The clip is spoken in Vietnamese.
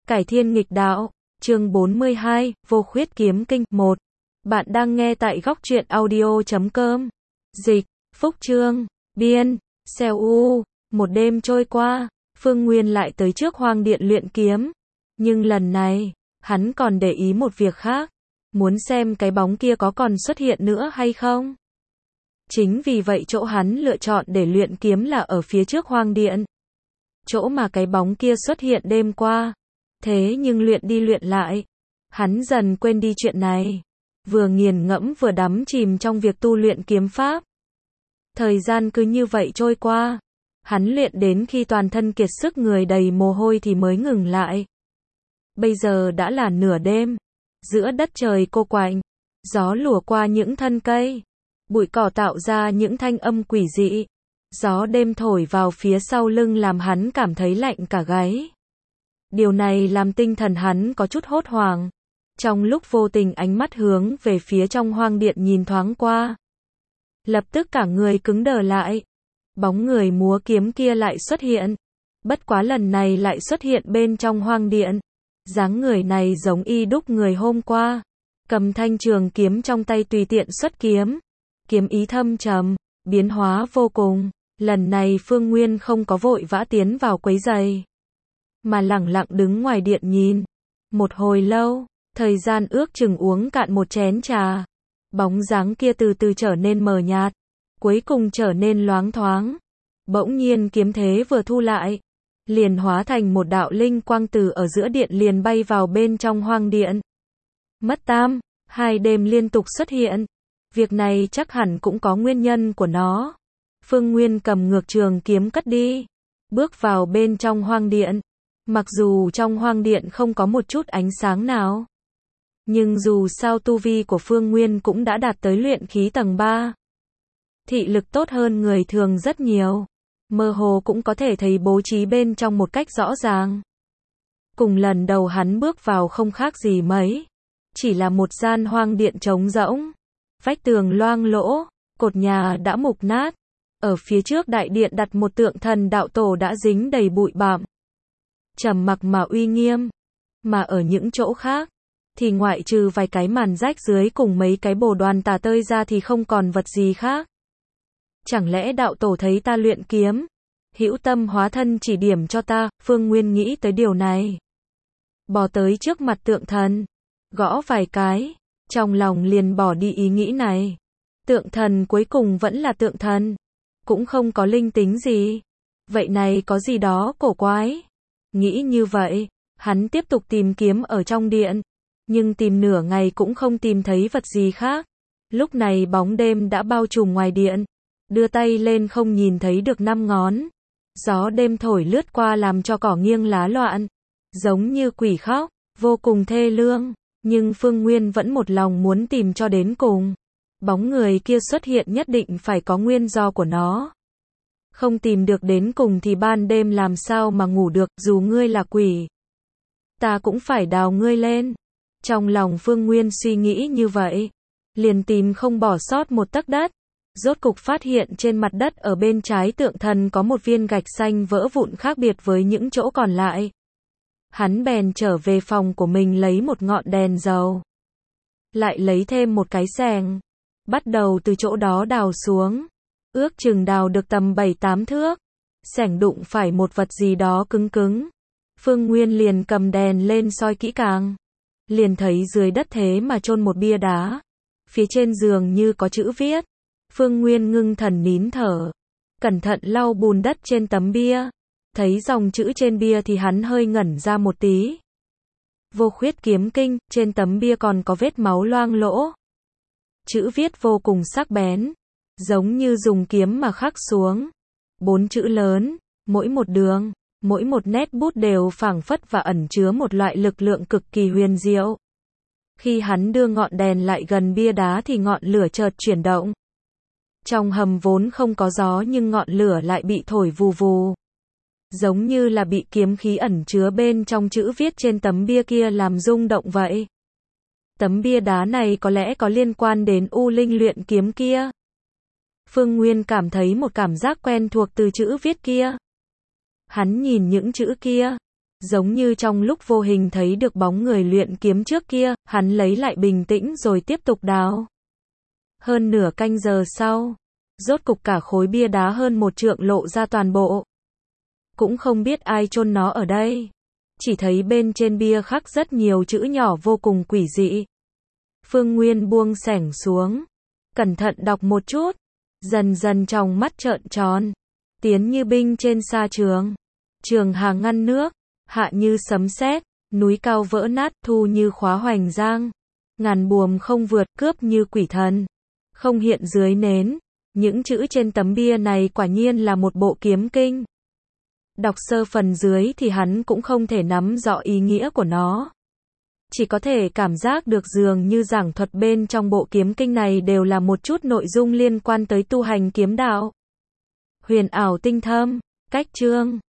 Cải thiên nghịch đạo, chương 42, Vô Khuyết Kiếm Kinh 1. Bạn đang nghe tại góc truyện audio.com. Dịch, Phúc Chương, biên, Seo U. Một đêm trôi qua, Phương Nguyên lại tới trước Hoang Điện luyện kiếm. Nhưng lần này, hắn còn để ý một việc khác. Muốn xem cái bóng kia có còn xuất hiện nữa hay không? Chính vì vậy chỗ hắn lựa chọn để luyện kiếm là ở phía trước Hoang Điện. Chỗ mà cái bóng kia xuất hiện đêm qua. Thế nhưng luyện đi luyện lại, hắn dần quên đi chuyện này. Vừa nghiền ngẫm vừa đắm chìm trong việc tu luyện kiếm pháp. Thời gian cứ như vậy trôi qua. Hắn luyện đến khi toàn thân kiệt sức người đầy mồ hôi thì mới ngừng lại. Bây giờ đã là nửa đêm. Giữa đất trời cô quạnh. Gió lùa qua những thân cây. Bụi cỏ tạo ra những thanh âm quỷ dị. Gió đêm thổi vào phía sau lưng làm hắn cảm thấy lạnh cả gáy. Điều này làm tinh thần hắn có chút hốt hoảng. Trong lúc vô tình ánh mắt hướng về phía trong hoang điện nhìn thoáng qua. Lập tức cả người cứng đờ lại. Bóng người múa kiếm kia lại xuất hiện. Bất quá lần này lại xuất hiện bên trong hoang điện. Dáng người này giống y đúc người hôm qua. Cầm thanh trường kiếm trong tay tùy tiện xuất kiếm. Kiếm ý thâm trầm, biến hóa vô cùng. Lần này Phương Nguyên không có vội vã tiến vào quấy rầy. Mà lẳng lặng đứng ngoài điện nhìn. Một hồi lâu, thời gian ước chừng uống cạn một chén trà. Bóng dáng kia từ từ trở nên mờ nhạt, cuối cùng trở nên loáng thoáng. Bỗng nhiên kiếm thế vừa thu lại, liền hóa thành một đạo linh quang từ ở giữa điện liền bay vào bên trong hoang điện. Mất tam, 2 đêm liên tục xuất hiện. Việc này chắc hẳn cũng có nguyên nhân của nó. Phương Nguyên cầm ngược trường kiếm cất đi, bước vào bên trong hoang điện. Mặc dù trong hoang điện không có một chút ánh sáng nào, nhưng dù sao tu vi của Phương Nguyên cũng đã đạt tới luyện khí tầng 3. Thị lực tốt hơn người thường rất nhiều. Mơ hồ cũng có thể thấy bố trí bên trong một cách rõ ràng. Cùng lần đầu hắn bước vào không khác gì mấy. Chỉ là một gian hoang điện trống rỗng. Vách tường loang lỗ, cột nhà đã mục nát. Ở phía trước đại điện đặt một tượng thần đạo tổ đã dính đầy bụi bặm. Trầm mặc mà uy nghiêm. Mà ở những chỗ khác, thì ngoại trừ vài cái màn rách dưới cùng mấy cái bồ đoàn tà tơi ra thì không còn vật gì khác. Chẳng lẽ đạo tổ thấy ta luyện kiếm, hữu tâm hóa thân chỉ điểm cho ta? Phương Nguyên nghĩ tới điều này. Bò tới trước mặt tượng thần, gõ vài cái, trong lòng liền bỏ đi ý nghĩ này. Tượng thần cuối cùng vẫn là tượng thần, cũng không có linh tính gì. Vậy này có gì đó cổ quái. Nghĩ như vậy, hắn tiếp tục tìm kiếm ở trong điện, nhưng tìm nửa ngày cũng không tìm thấy vật gì khác. Lúc này bóng đêm đã bao trùm ngoài điện, đưa tay lên không nhìn thấy được 5 ngón. Gió đêm thổi lướt qua làm cho cỏ nghiêng lá loạn, giống như quỷ khóc, vô cùng thê lương, nhưng Phương Nguyên vẫn một lòng muốn tìm cho đến cùng. Bóng người kia xuất hiện nhất định phải có nguyên do của nó. Không tìm được đến cùng thì ban đêm làm sao mà ngủ được, dù ngươi là quỷ, ta cũng phải đào ngươi lên. Trong lòng Phương Nguyên suy nghĩ như vậy, liền tìm không bỏ sót một tấc đất. Rốt cục phát hiện trên mặt đất ở bên trái tượng thần có một viên gạch xanh vỡ vụn khác biệt với những chỗ còn lại. Hắn bèn trở về phòng của mình lấy một ngọn đèn dầu. Lại lấy thêm một cái xẻng. Bắt đầu từ chỗ đó đào xuống. Ước chừng đào được tầm 7-8 thước. Xẻng đụng phải một vật gì đó cứng cứng. Phương Nguyên liền cầm đèn lên soi kỹ càng. Liền thấy dưới đất thế mà chôn một bia đá. Phía trên giường như có chữ viết. Phương Nguyên ngưng thần nín thở. Cẩn thận lau bùn đất trên tấm bia. Thấy dòng chữ trên bia thì hắn hơi ngẩn ra một tí. Vô Khuyết Kiếm Kinh, trên tấm bia còn có vết máu loang lỗ. Chữ viết vô cùng sắc bén, giống như dùng kiếm mà khắc xuống. 4 chữ lớn, mỗi một đường, mỗi một nét bút đều phảng phất và ẩn chứa một loại lực lượng cực kỳ huyền diệu. Khi hắn đưa ngọn đèn lại gần bia đá thì ngọn lửa chợt chuyển động. Trong hầm vốn không có gió nhưng ngọn lửa lại bị thổi vù vù. Giống như là bị kiếm khí ẩn chứa bên trong chữ viết trên tấm bia kia làm rung động vậy. Tấm bia đá này có lẽ có liên quan đến U Linh luyện kiếm kia. Phương Nguyên cảm thấy một cảm giác quen thuộc từ chữ viết kia. Hắn nhìn những chữ kia, Giống như trong lúc vô hình thấy được bóng người luyện kiếm trước kia, hắn lấy lại bình tĩnh rồi tiếp tục đào. Hơn nửa canh giờ sau, rốt cục cả khối bia đá hơn 1 trượng lộ ra toàn bộ. Cũng không biết ai chôn nó ở đây. Chỉ thấy bên trên bia khắc rất nhiều chữ nhỏ vô cùng quỷ dị. Phương Nguyên buông xẻng xuống, cẩn thận đọc một chút, dần dần trong mắt trợn tròn. Tiến như binh trên sa trường, trường hà ngăn nước, hạ như sấm sét, núi cao vỡ nát, thu như khóa hoành giang, ngàn buồm không vượt, cướp như quỷ thần, không hiện dưới nến. Những chữ trên tấm bia này quả nhiên là một bộ kiếm kinh. Đọc sơ phần dưới thì hắn cũng không thể nắm rõ ý nghĩa của nó. Chỉ có thể cảm giác được dường như giảng thuật bên trong bộ kiếm kinh này đều là một chút nội dung liên quan tới tu hành kiếm đạo. Huyền ảo tinh thâm, cách chương